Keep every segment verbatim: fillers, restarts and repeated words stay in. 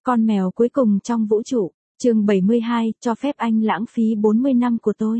Con mèo cuối cùng trong vũ trụ, chương bảy mươi hai, cho phép anh lãng phí bốn mươi năm của tôi.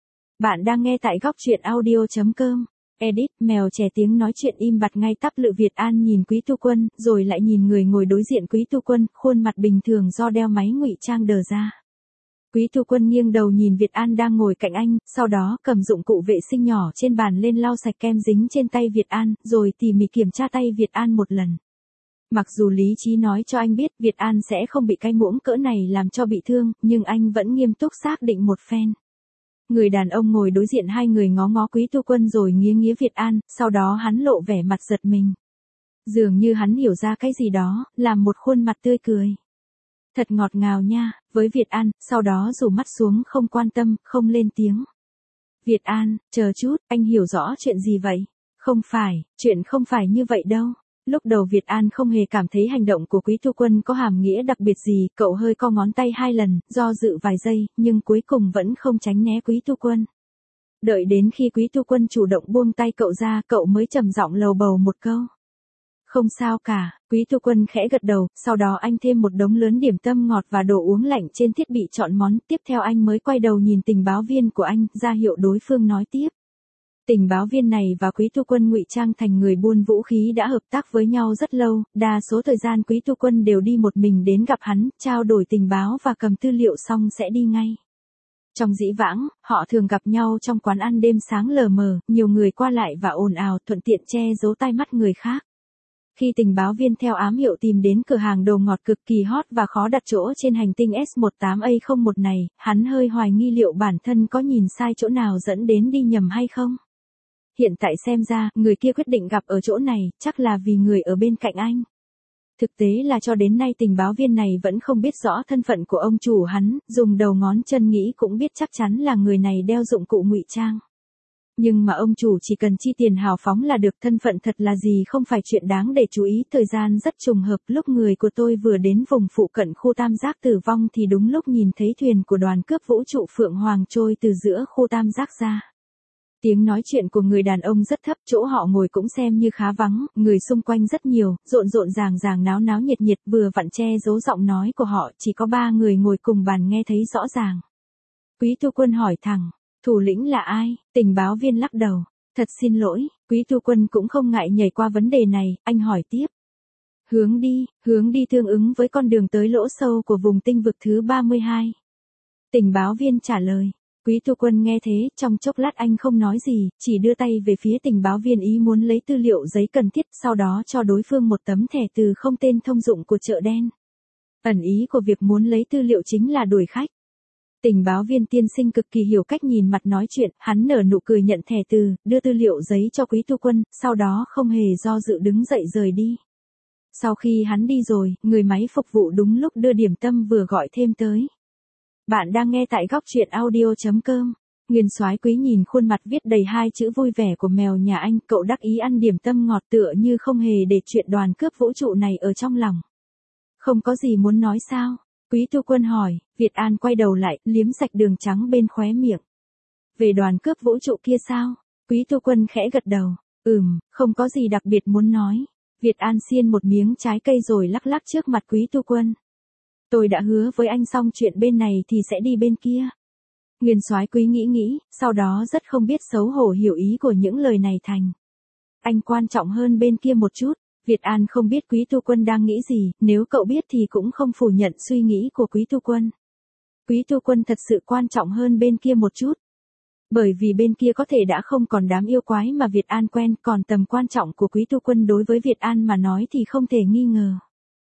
Bạn đang nghe tại góc truyện audio chấm com. Edit, mèo trẻ tiếng nói chuyện im bặt ngay tắp lự. Việt An nhìn Quý Tu Quân, rồi lại nhìn người ngồi đối diện Quý Tu Quân, khuôn mặt bình thường do đeo máy ngụy trang đờ ra. Quý Tu Quân nghiêng đầu nhìn Việt An đang ngồi cạnh anh, sau đó cầm dụng cụ vệ sinh nhỏ trên bàn lên lau sạch kem dính trên tay Việt An, rồi tỉ mỉ kiểm tra tay Việt An một lần. Mặc dù lý trí nói cho anh biết Việt An sẽ không bị cái muỗng cỡ này làm cho bị thương, nhưng anh vẫn nghiêm túc xác định một phen. Người đàn ông ngồi đối diện hai người ngó ngó Quý Tu Quân rồi nghía nghía Việt An, sau đó hắn lộ vẻ mặt giật mình. Dường như hắn hiểu ra cái gì đó, làm một khuôn mặt tươi cười. Thật ngọt ngào nha, với Việt An, sau đó rủ mắt xuống không quan tâm, không lên tiếng. Việt An, chờ chút, anh hiểu rõ chuyện gì vậy? Không phải, chuyện không phải như vậy đâu. Lúc đầu Việt An không hề cảm thấy hành động của Quý Tu Quân có hàm nghĩa đặc biệt gì, cậu hơi co ngón tay hai lần, do dự vài giây, nhưng cuối cùng vẫn không tránh né Quý Tu Quân. Đợi đến khi Quý Tu Quân chủ động buông tay cậu ra, cậu mới trầm giọng lầu bầu một câu. Không sao cả, Quý Tu Quân khẽ gật đầu, sau đó anh thêm một đống lớn điểm tâm ngọt và đồ uống lạnh trên thiết bị chọn món, tiếp theo anh mới quay đầu nhìn tình báo viên của anh, ra hiệu đối phương nói tiếp. Tình báo viên này và Quý Tu Quân ngụy trang thành người buôn vũ khí đã hợp tác với nhau rất lâu, đa số thời gian Quý Tu Quân đều đi một mình đến gặp hắn, trao đổi tình báo và cầm tư liệu xong sẽ đi ngay. Trong dĩ vãng, họ thường gặp nhau trong quán ăn đêm sáng lờ mờ, nhiều người qua lại và ồn ào, thuận tiện che giấu tai mắt người khác. Khi tình báo viên theo ám hiệu tìm đến cửa hàng đồ ngọt cực kỳ hot và khó đặt chỗ trên hành tinh S mười tám A không một này, hắn hơi hoài nghi liệu bản thân có nhìn sai chỗ nào dẫn đến đi nhầm hay không. Hiện tại xem ra, người kia quyết định gặp ở chỗ này, chắc là vì người ở bên cạnh anh. Thực tế là cho đến nay tình báo viên này vẫn không biết rõ thân phận của ông chủ hắn, dùng đầu ngón chân nghĩ cũng biết chắc chắn là người này đeo dụng cụ ngụy trang. Nhưng mà ông chủ chỉ cần chi tiền hào phóng là được, thân phận thật là gì không phải chuyện đáng để chú ý. Thời gian rất trùng hợp, lúc người của tôi vừa đến vùng phụ cận khu tam giác tử vong thì đúng lúc nhìn thấy thuyền của đoàn cướp vũ trụ Phượng Hoàng trôi từ giữa khu tam giác ra. Tiếng nói chuyện của người đàn ông rất thấp, chỗ họ ngồi cũng xem như khá vắng, người xung quanh rất nhiều, rộn rộn ràng ràng náo náo nhiệt nhiệt, vừa vặn che giấu giọng nói của họ, chỉ có ba người ngồi cùng bàn nghe thấy rõ ràng. Quý Tu Quân hỏi thẳng, thủ lĩnh là ai? Tình báo viên lắc đầu, thật xin lỗi. Quý Tu Quân cũng không ngại nhảy qua vấn đề này, anh hỏi tiếp. Hướng đi, hướng đi tương ứng với con đường tới lỗ sâu của vùng tinh vực thứ ba mươi hai. Tình báo viên trả lời. Quý Tu Quân nghe thế, trong chốc lát anh không nói gì, chỉ đưa tay về phía tình báo viên ý muốn lấy tư liệu giấy cần thiết, sau đó cho đối phương một tấm thẻ từ không tên thông dụng của chợ đen. Ẩn ý của việc muốn lấy tư liệu chính là đuổi khách. Tình báo viên tiên sinh cực kỳ hiểu cách nhìn mặt nói chuyện, hắn nở nụ cười nhận thẻ từ, đưa tư liệu giấy cho Quý Tu Quân, sau đó không hề do dự đứng dậy rời đi. Sau khi hắn đi rồi, người máy phục vụ đúng lúc đưa điểm tâm vừa gọi thêm tới. Bạn đang nghe tại góc truyện audio chấm com. Nguyên Soái Quý nhìn khuôn mặt viết đầy hai chữ vui vẻ của mèo nhà anh, cậu đắc ý ăn điểm tâm ngọt tựa như không hề để chuyện đoàn cướp vũ trụ này ở trong lòng. Không có gì muốn nói sao? Quý Tu Quân hỏi. Việt An quay đầu lại, liếm sạch đường trắng bên khóe miệng. Về đoàn cướp vũ trụ kia sao? Quý Tu Quân khẽ gật đầu. Ừm, không có gì đặc biệt muốn nói. Việt An xiên một miếng trái cây rồi lắc lắc trước mặt Quý Tu Quân. Tôi đã hứa với anh xong chuyện bên này thì sẽ đi bên kia. Nguyên Soái Quý nghĩ nghĩ, sau đó rất không biết xấu hổ hiểu ý của những lời này thành. Anh quan trọng hơn bên kia một chút. Việt An không biết Quý Tu Quân đang nghĩ gì, nếu cậu biết thì cũng không phủ nhận suy nghĩ của Quý Tu Quân. Quý Tu Quân thật sự quan trọng hơn bên kia một chút. Bởi vì bên kia có thể đã không còn đám yêu quái mà Việt An quen, còn tầm quan trọng của Quý Tu Quân đối với Việt An mà nói thì không thể nghi ngờ.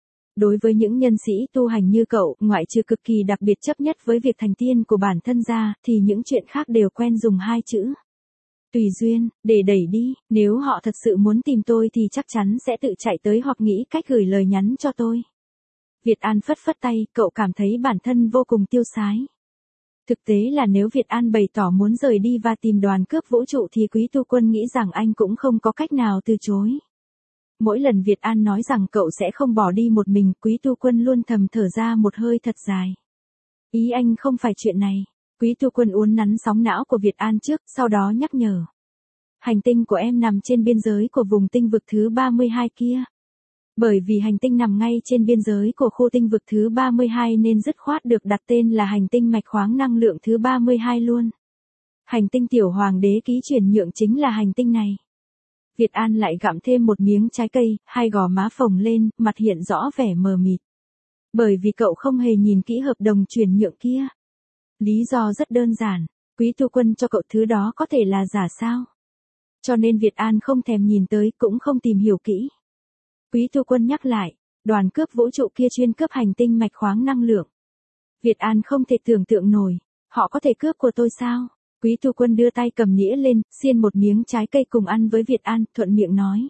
Đối với những nhân sĩ tu hành như cậu, ngoại trừ cực kỳ đặc biệt chấp nhất với việc thành tiên của bản thân ra, thì những chuyện khác đều quen dùng hai chữ. Tùy duyên, để đẩy đi, nếu họ thật sự muốn tìm tôi thì chắc chắn sẽ tự chạy tới hoặc nghĩ cách gửi lời nhắn cho tôi. Việt An phất phất tay, cậu cảm thấy bản thân vô cùng tiêu sái. Thực tế là nếu Việt An bày tỏ muốn rời đi và tìm đoàn cướp vũ trụ thì Quý Tu Quân nghĩ rằng anh cũng không có cách nào từ chối. Mỗi lần Việt An nói rằng cậu sẽ không bỏ đi một mình, Quý Tu Quân luôn thầm thở ra một hơi thật dài. Ý anh không phải chuyện này. Quý Tu Quân uốn nắn sóng não của Việt An trước, sau đó nhắc nhở. Hành tinh của em nằm trên biên giới của vùng tinh vực thứ ba mươi hai kia. Bởi vì hành tinh nằm ngay trên biên giới của khu tinh vực thứ ba mươi hai nên dứt khoát được đặt tên là hành tinh mạch khoáng năng lượng thứ ba mươi hai luôn. Hành tinh tiểu hoàng đế ký chuyển nhượng chính là hành tinh này. Việt An lại gặm thêm một miếng trái cây, hai gò má phồng lên, mặt hiện rõ vẻ mờ mịt. Bởi vì cậu không hề nhìn kỹ hợp đồng chuyển nhượng kia. Lý do rất đơn giản, Quý Tu Quân cho cậu thứ đó có thể là giả sao. Cho nên Việt An không thèm nhìn tới cũng không tìm hiểu kỹ. Quý Tu Quân nhắc lại, đoàn cướp vũ trụ kia chuyên cướp hành tinh mạch khoáng năng lượng. Việt An không thể tưởng tượng nổi, họ có thể cướp của tôi sao? Quý Tu Quân đưa tay cầm nĩa lên, xiên một miếng trái cây cùng ăn với Việt An, thuận miệng nói.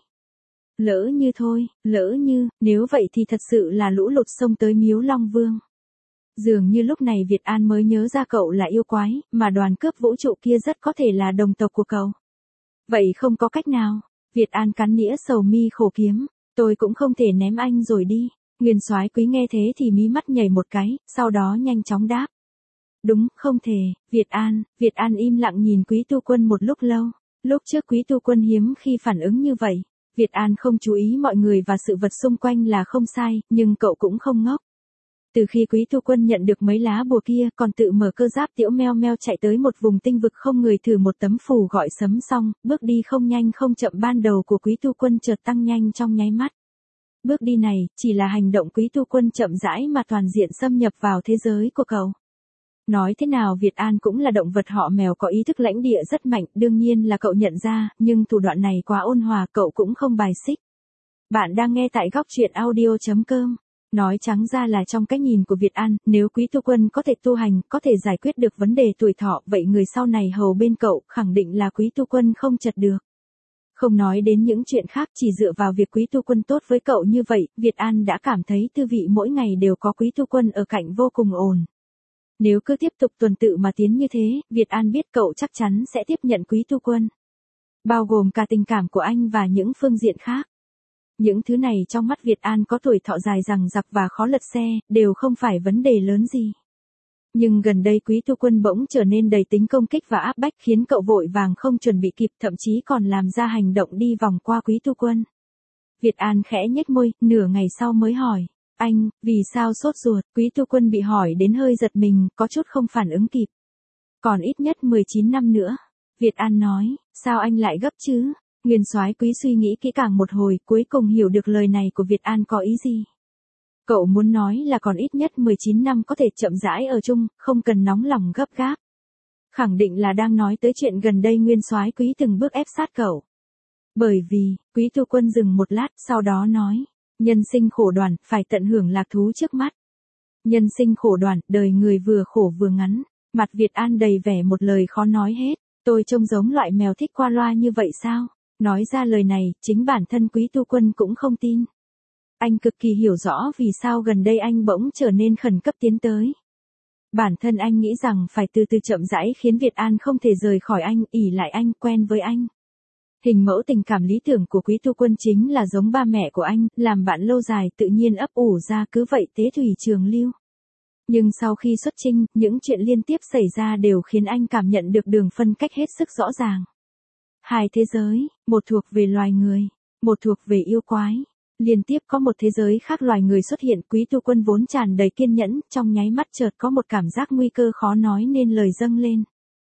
Lỡ như thôi, lỡ như, nếu vậy thì thật sự là lũ lụt xông tới Miếu Long Vương. Dường như lúc này Việt An mới nhớ ra cậu là yêu quái, mà đoàn cướp vũ trụ kia rất có thể là đồng tộc của cậu. Vậy không có cách nào, Việt An cắn nĩa sầu mi khổ kiếm, tôi cũng không thể ném anh rồi đi. Nguyên Soái Quý nghe thế thì mí mắt nhảy một cái, sau đó nhanh chóng đáp. Đúng, không thể, Việt An, Việt An im lặng nhìn Quý Tu Quân một lúc lâu. Lúc trước Quý Tu Quân hiếm khi phản ứng như vậy. Việt An không chú ý mọi người và sự vật xung quanh là không sai, nhưng cậu cũng không ngốc. Từ khi Quý Tu Quân nhận được mấy lá bùa kia, còn tự mở cơ giáp tiểu meo meo chạy tới một vùng tinh vực không người thử một tấm phù gọi sấm xong, bước đi không nhanh không chậm ban đầu của Quý Tu Quân chợt tăng nhanh trong nháy mắt. Bước đi này, chỉ là hành động Quý Tu Quân chậm rãi mà toàn diện xâm nhập vào thế giới của cậu. Nói thế nào Việt An cũng là động vật họ mèo có ý thức lãnh địa rất mạnh, đương nhiên là cậu nhận ra, nhưng thủ đoạn này quá ôn hòa cậu cũng không bài xích. Bạn đang nghe tại góc truyện audio chấm com. Nói trắng ra là trong cái nhìn của Việt An, nếu Quý Tu Quân có thể tu hành, có thể giải quyết được vấn đề tuổi thọ, vậy người sau này hầu bên cậu, khẳng định là Quý Tu Quân không chật được. Không nói đến những chuyện khác, chỉ dựa vào việc Quý Tu Quân tốt với cậu như vậy, Việt An đã cảm thấy thư vị mỗi ngày đều có Quý Tu Quân ở cạnh vô cùng ổn. Nếu cứ tiếp tục tuần tự mà tiến như thế, Việt An biết cậu chắc chắn sẽ tiếp nhận Quý Tu Quân. Bao gồm cả tình cảm của anh và những phương diện khác. Những thứ này trong mắt Việt An có tuổi thọ dài dằng dặc và khó lật xe, đều không phải vấn đề lớn gì. Nhưng gần đây Quý Tu Quân bỗng trở nên đầy tính công kích và áp bách khiến cậu vội vàng không chuẩn bị kịp, thậm chí còn làm ra hành động đi vòng qua Quý Tu Quân. Việt An khẽ nhếch môi, nửa ngày sau mới hỏi. Anh, vì sao sốt ruột? Quý Tu Quân bị hỏi đến hơi giật mình, có chút không phản ứng kịp. Còn ít nhất mười chín năm nữa. Việt An nói, sao anh lại gấp chứ? Nguyên Soái Quý suy nghĩ kỹ càng một hồi, cuối cùng hiểu được lời này của Việt An có ý gì. Cậu muốn nói là còn ít nhất mười chín năm có thể chậm rãi ở chung, không cần nóng lòng gấp gáp. Khẳng định là đang nói tới chuyện gần đây Nguyên Soái Quý từng bước ép sát cậu. Bởi vì, Quý Tu Quân dừng một lát, sau đó nói. Nhân sinh khổ đoàn, phải tận hưởng lạc thú trước mắt. Nhân sinh khổ đoàn, đời người vừa khổ vừa ngắn. Mặt Việt An đầy vẻ một lời khó nói hết. Tôi trông giống loại mèo thích qua loa như vậy sao? Nói ra lời này, chính bản thân Quý Tu Quân cũng không tin. Anh cực kỳ hiểu rõ vì sao gần đây anh bỗng trở nên khẩn cấp tiến tới. Bản thân anh nghĩ rằng phải từ từ chậm rãi khiến Việt An không thể rời khỏi anh, ỷ lại anh, quen với anh. Hình mẫu tình cảm lý tưởng của Quý Tu Quân chính là giống ba mẹ của anh, làm bạn lâu dài tự nhiên ấp ủ ra cứ vậy tế thủy trường lưu. Nhưng sau khi xuất chinh, những chuyện liên tiếp xảy ra đều khiến anh cảm nhận được đường phân cách hết sức rõ ràng. Hai thế giới, một thuộc về loài người, một thuộc về yêu quái. Liên tiếp có một thế giới khác loài người xuất hiện, Quý Tu Quân vốn tràn đầy kiên nhẫn, trong nháy mắt chợt có một cảm giác nguy cơ khó nói nên lời dâng lên.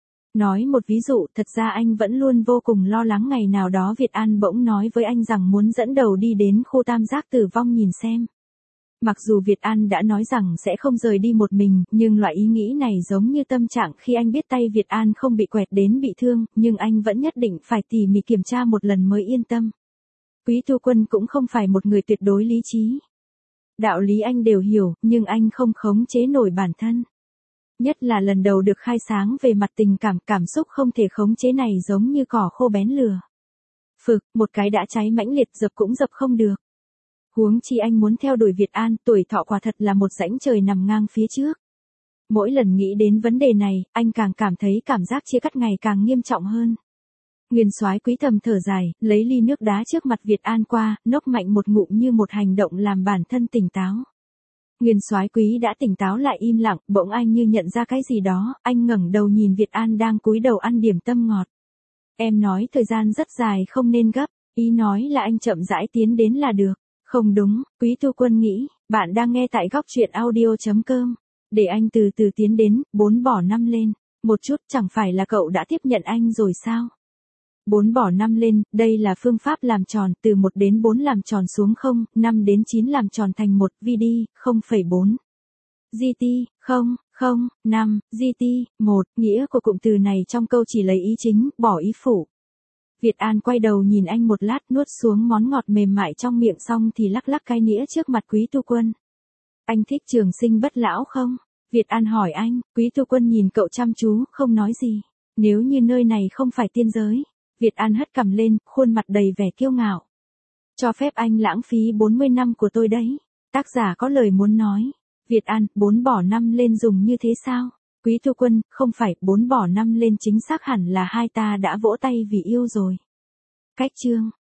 Nói một ví dụ, thật ra anh vẫn luôn vô cùng lo lắng ngày nào đó Việt An bỗng nói với anh rằng muốn dẫn đầu đi đến khu tam giác tử vong nhìn xem. Mặc dù Việt An đã nói rằng sẽ không rời đi một mình, nhưng loại ý nghĩ này giống như tâm trạng khi anh biết tay Việt An không bị quẹt đến bị thương, nhưng anh vẫn nhất định phải tỉ mỉ kiểm tra một lần mới yên tâm. Quý Tu Quân cũng không phải một người tuyệt đối lý trí. Đạo lý anh đều hiểu, nhưng anh không khống chế nổi bản thân. Nhất là lần đầu được khai sáng về mặt tình cảm, cảm xúc không thể khống chế này giống như cỏ khô bén lửa. Phực, một cái đã cháy mãnh liệt dập cũng dập không được. Huống chi anh muốn theo đuổi Việt An, tuổi thọ quả thật là một rãnh trời nằm ngang phía trước. Mỗi lần nghĩ đến vấn đề này, anh càng cảm thấy cảm giác chia cắt ngày càng nghiêm trọng hơn. Nguyên Soái Quý thầm thở dài, lấy ly nước đá trước mặt Việt An qua, nốc mạnh một ngụm như một hành động làm bản thân tỉnh táo. Nguyên Soái Quý đã tỉnh táo lại im lặng, bỗng anh như nhận ra cái gì đó, anh ngẩng đầu nhìn Việt An đang cúi đầu ăn điểm tâm ngọt. Em nói thời gian rất dài không nên gấp, ý nói là anh chậm rãi tiến đến là được. Không đúng, Quý Tu Quân nghĩ, bạn đang nghe tại góc truyện audio.com. Để anh từ từ tiến đến, bốn bỏ năm lên. Một chút, chẳng phải là cậu đã tiếp nhận anh rồi sao? bốn bỏ năm lên, đây là phương pháp làm tròn, từ một đến bốn làm tròn xuống không, năm đến chín làm tròn thành một, vê đê, không phẩy bốn. giê tê, không, không, năm, giê tê, một, nghĩa của cụm từ này trong câu chỉ lấy ý chính, bỏ ý phụ. Việt An quay đầu nhìn anh một lát, nuốt xuống món ngọt mềm mại trong miệng xong thì lắc lắc cái nĩa trước mặt Quý Tu Quân. Anh thích trường sinh bất lão không? Việt An hỏi anh. Quý Tu Quân nhìn cậu chăm chú, không nói gì. Nếu như nơi này không phải tiên giới. Việt An hất cằm lên, khuôn mặt đầy vẻ kiêu ngạo. Cho phép anh lãng phí bốn mươi năm của tôi đấy. Tác giả có lời muốn nói. Việt An, bốn bỏ năm lên dùng như thế sao? Quý Tu Quân, không phải, bốn bỏ năm lên chính xác hẳn là hai ta đã vỗ tay vì yêu rồi. Cách chương.